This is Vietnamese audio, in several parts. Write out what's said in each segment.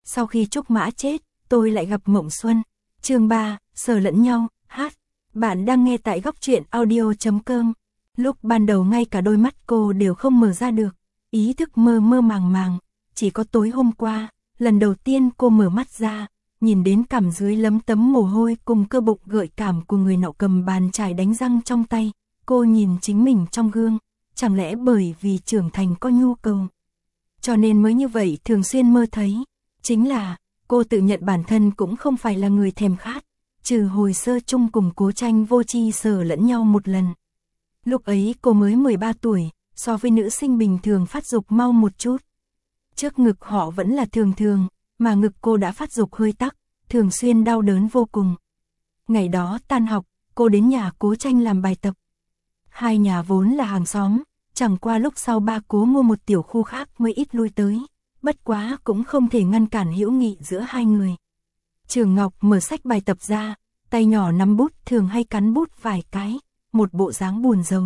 Sau khi Trúc Mã chết, tôi lại gặp Mộng Xuân. Chương 3, sờ lẫn nhau, hát. Bạn đang nghe tại góc truyện audio.com. Lúc ban đầu ngay cả đôi mắt cô đều không mở ra được, ý thức mơ mơ màng màng. Chỉ có tối hôm qua, lần đầu tiên cô mở mắt ra, nhìn đến cằm dưới lấm tấm mồ hôi cùng cơ bụng gợi cảm của người nọ cầm bàn chải đánh răng trong tay. Cô nhìn chính mình trong gương, chẳng lẽ bởi vì trưởng thành có nhu cầu, cho nên mới như vậy thường xuyên mơ thấy. Chính là, cô tự nhận bản thân cũng không phải là người thèm khát, trừ hồi sơ chung cùng Cố Tranh vô tri sờ lẫn nhau một lần. Lúc ấy cô mới 13 tuổi, so với nữ sinh bình thường phát dục mau một chút. Trước ngực họ vẫn là thường thường, mà ngực cô đã phát dục hơi tắc, thường xuyên đau đớn vô cùng. Ngày đó tan học, cô đến nhà Cố Tranh làm bài tập. Hai nhà vốn là hàng xóm, chẳng qua lúc sau ba Cố mua một tiểu khu khác mới ít lui tới, bất quá cũng không thể ngăn cản hữu nghị giữa hai người. Trường Ngọc mở sách bài tập ra, tay nhỏ nắm bút thường hay cắn bút vài cái, một bộ dáng buồn rầu.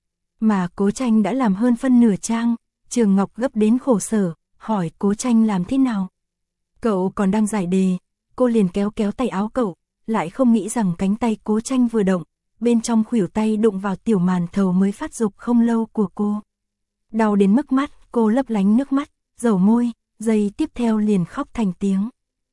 Mà Cố Tranh đã làm hơn phân nửa trang, Trường Ngọc gấp đến khổ sở, hỏi Cố Tranh làm thế nào. Cậu còn đang giải đề, cô liền kéo kéo tay áo cậu, lại không nghĩ rằng cánh tay Cố Tranh vừa động, bên trong khuỷu tay đụng vào tiểu màn thầu mới phát dục không lâu của cô. Đau đến mức mắt, cô lấp lánh nước mắt, dầu môi, giây tiếp theo liền khóc thành tiếng.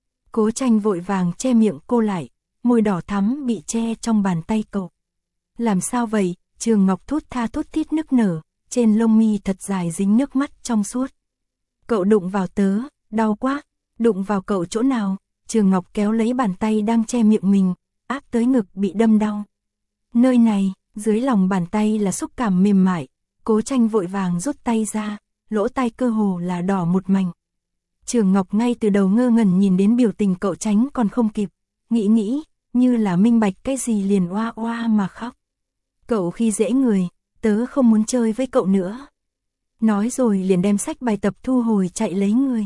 Cố Tranh vội vàng che miệng cô lại, môi đỏ thắm bị che trong bàn tay cậu. Làm sao vậy? Trường Ngọc thút tha thút thít nức nở, trên lông mi thật dài dính nước mắt trong suốt. Cậu đụng vào tớ, đau quá. Đụng vào cậu chỗ nào? Trường Ngọc kéo lấy bàn tay đang che miệng mình, áp tới ngực bị đâm đau. Nơi này, dưới lòng bàn tay là xúc cảm mềm mại. Cố Tranh vội vàng rút tay ra, lỗ tai cơ hồ là đỏ một mảnh. Trường Ngọc ngay từ đầu ngơ ngẩn nhìn đến biểu tình cậu tránh còn không kịp, nghĩ, như là minh bạch cái gì liền oa oa mà khóc. Cậu khi dễ người, tớ không muốn chơi với cậu nữa. Nói rồi liền đem sách bài tập thu hồi chạy lấy người.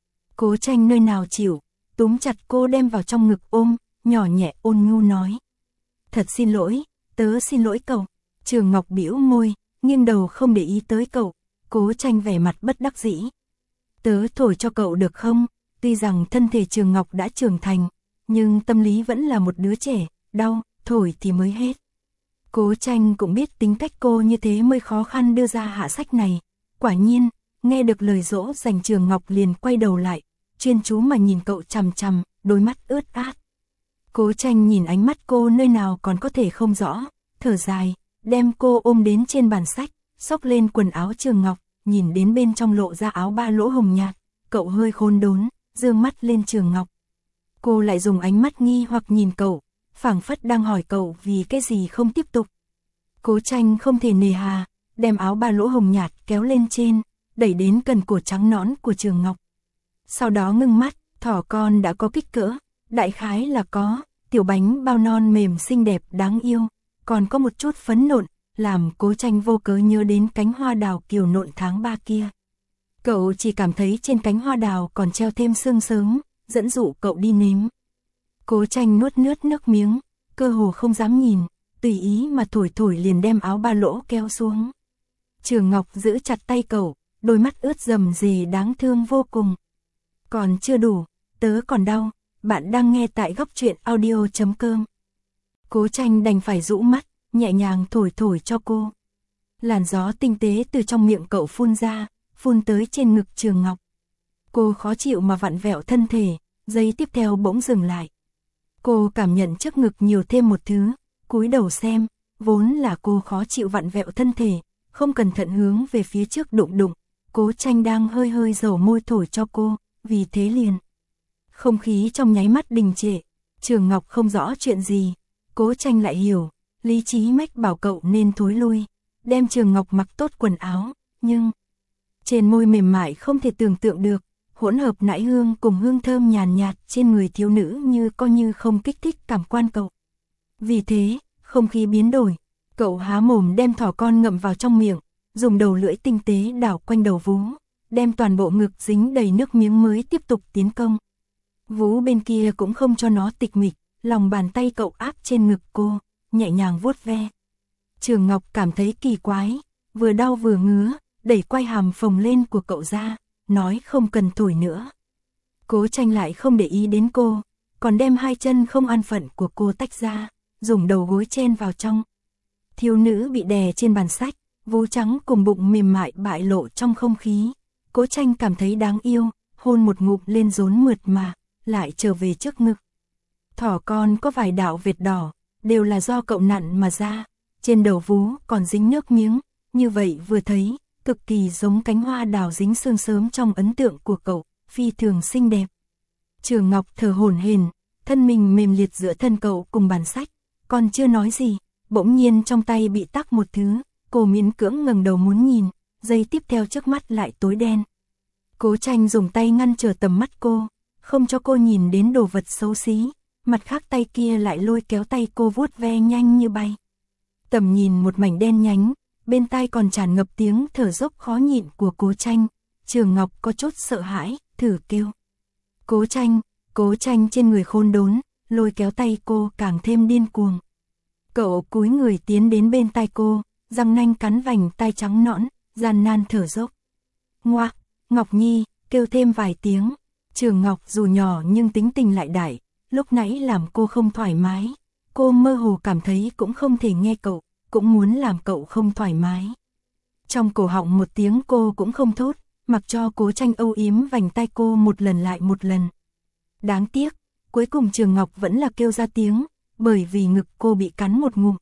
Cố Tranh nơi nào chịu, túm chặt cô đem vào trong ngực ôm, nhỏ nhẹ ôn nhu nói. Thật xin lỗi, tớ xin lỗi cậu. Trường Ngọc bĩu môi, nghiêng đầu không để ý tới cậu. Cố Tranh vẻ mặt bất đắc dĩ. Tớ thổi cho cậu được không? Tuy rằng thân thể Trường Ngọc đã trưởng thành, nhưng tâm lý vẫn là một đứa trẻ, đau, thổi thì mới hết. Cố Tranh cũng biết tính cách cô như thế mới khó khăn đưa ra hạ sách này. Quả nhiên, nghe được lời dỗ dành Trường Ngọc liền quay đầu lại, chuyên chú mà nhìn cậu chằm chằm, đôi mắt ướt át. Cố Tranh nhìn ánh mắt cô nơi nào còn có thể không rõ, thở dài, đem cô ôm đến trên bàn sách, xốc lên quần áo Trường Ngọc, nhìn đến bên trong lộ ra áo ba lỗ hồng nhạt, cậu hơi khốn đốn, dương mắt lên Trường Ngọc. Cô lại dùng ánh mắt nghi hoặc nhìn cậu, phảng phất đang hỏi cậu vì cái gì không tiếp tục. Cố Tranh không thể nề hà, đem áo ba lỗ hồng nhạt kéo lên trên, đẩy đến gần cổ trắng nõn của Trường Ngọc. Sau đó ngưng mắt, thỏ con đã có kích cỡ, đại khái là có, tiểu bánh bao non mềm xinh đẹp đáng yêu, còn có một chút phấn nộn, làm Cố Tranh vô cớ nhớ đến cánh hoa đào kiều nộn tháng 3 kia. Cậu chỉ cảm thấy trên cánh hoa đào còn treo thêm sương sớm, dẫn dụ cậu đi nếm. Cố Tranh nuốt nước miếng, cơ hồ không dám nhìn, tùy ý mà thổi liền đem áo ba lỗ kéo xuống. Trường Ngọc giữ chặt tay cậu, đôi mắt ướt rầm rề đáng thương vô cùng. Còn chưa đủ, tớ còn đau. Bạn đang nghe tại góc truyện audio.com. Cố Tranh đành phải rũ mắt, nhẹ nhàng thổi cho cô. Làn gió tinh tế từ trong miệng cậu phun ra, phun tới trên ngực Trường Ngọc. Cô khó chịu mà vặn vẹo thân thể, giây tiếp theo bỗng dừng lại. Cô cảm nhận trước ngực nhiều thêm một thứ, cúi đầu xem, vốn là cô khó chịu vặn vẹo thân thể, không cẩn thận hướng về phía trước đụng. Cố Tranh đang hơi dầu môi thổi cho cô, vì thế liền. Không khí trong nháy mắt đình trệ, Trường Ngọc không rõ chuyện gì, Cố Tranh lại hiểu, lý trí mách bảo cậu nên thối lui, đem Trường Ngọc mặc tốt quần áo, nhưng trên môi mềm mại không thể tưởng tượng được, hỗn hợp nãi hương cùng hương thơm nhàn nhạt trên người thiếu nữ như coi như không kích thích cảm quan cậu. Vì thế, không khí biến đổi, cậu há mồm đem thỏ con ngậm vào trong miệng, dùng đầu lưỡi tinh tế đảo quanh đầu vú, đem toàn bộ ngực dính đầy nước miếng mới tiếp tục tiến công. Vú bên kia cũng không cho nó tịch mịch, lòng bàn tay cậu áp trên ngực cô, nhẹ nhàng vuốt ve. Trường Ngọc cảm thấy kỳ quái, vừa đau vừa ngứa, đẩy quai hàm phồng lên của cậu ra, nói không cần thổi nữa. Cố Tranh lại không để ý đến cô, còn đem hai chân không an phận của cô tách ra, dùng đầu gối chen vào trong. Thiếu nữ bị đè trên bàn sách, vú trắng cùng bụng mềm mại bại lộ trong không khí. Cố Tranh cảm thấy đáng yêu, hôn một ngụm lên rốn mượt mà, lại trở về trước ngực. Thỏ con có vài đạo vệt đỏ, đều là do cậu nặn mà ra, trên đầu vú còn dính nước miếng, như vậy vừa thấy, cực kỳ giống cánh hoa đào dính sương sớm trong ấn tượng của cậu, phi thường xinh đẹp. Trường Ngọc thở hổn hển, thân mình mềm liệt giữa thân cậu cùng bàn sách, còn chưa nói gì, bỗng nhiên trong tay bị tắc một thứ, cô miễn cưỡng ngẩng đầu muốn nhìn, giây tiếp theo trước mắt lại tối đen. Cố Tranh dùng tay ngăn trở tầm mắt cô, không cho cô nhìn đến đồ vật xấu xí, mặt khác tay kia lại lôi kéo tay cô vuốt ve nhanh như bay. Tầm nhìn một mảnh đen nhánh, bên tai còn tràn ngập tiếng thở dốc khó nhịn của Cố Tranh. Trường Ngọc có chút sợ hãi, thử kêu. Cố Tranh trên người khôn đốn, lôi kéo tay cô càng thêm điên cuồng. Cậu cúi người tiến đến bên tai cô, răng nanh cắn vành tai trắng nõn, gian nan thở dốc. Ngoa, Ngọc Nhi, kêu thêm vài tiếng. Trường Ngọc dù nhỏ nhưng tính tình lại đại, lúc nãy làm cô không thoải mái. Cô mơ hồ cảm thấy cũng không thể nghe cậu, cũng muốn làm cậu không thoải mái. Trong cổ họng một tiếng cô cũng không thốt, mặc cho Cố Tranh âu yếm vành tai cô một lần lại một lần. Đáng tiếc, cuối cùng Trường Ngọc vẫn là kêu ra tiếng, bởi vì ngực cô bị cắn một ngụm.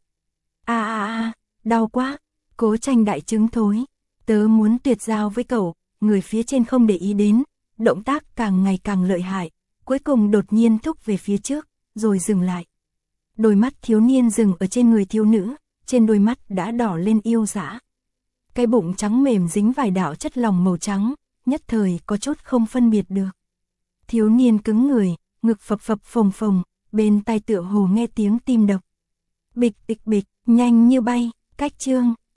Đau quá. Cố Tranh đại chứng thối. Tớ muốn tuyệt giao với cậu, người phía trên không để ý đến, động tác càng ngày càng lợi hại, cuối cùng đột nhiên thúc về phía trước, rồi dừng lại. Đôi mắt thiếu niên dừng ở trên người thiếu nữ, trên đôi mắt đã đỏ lên yêu dã. Cái bụng trắng mềm dính vài đạo chất lỏng màu trắng, nhất thời có chút không phân biệt được. Thiếu niên cứng người, ngực phập phập phồng phồng, bên tai tựa hồ nghe tiếng tim đập. Bịch bịch bịch, nhanh như bay, cách chương.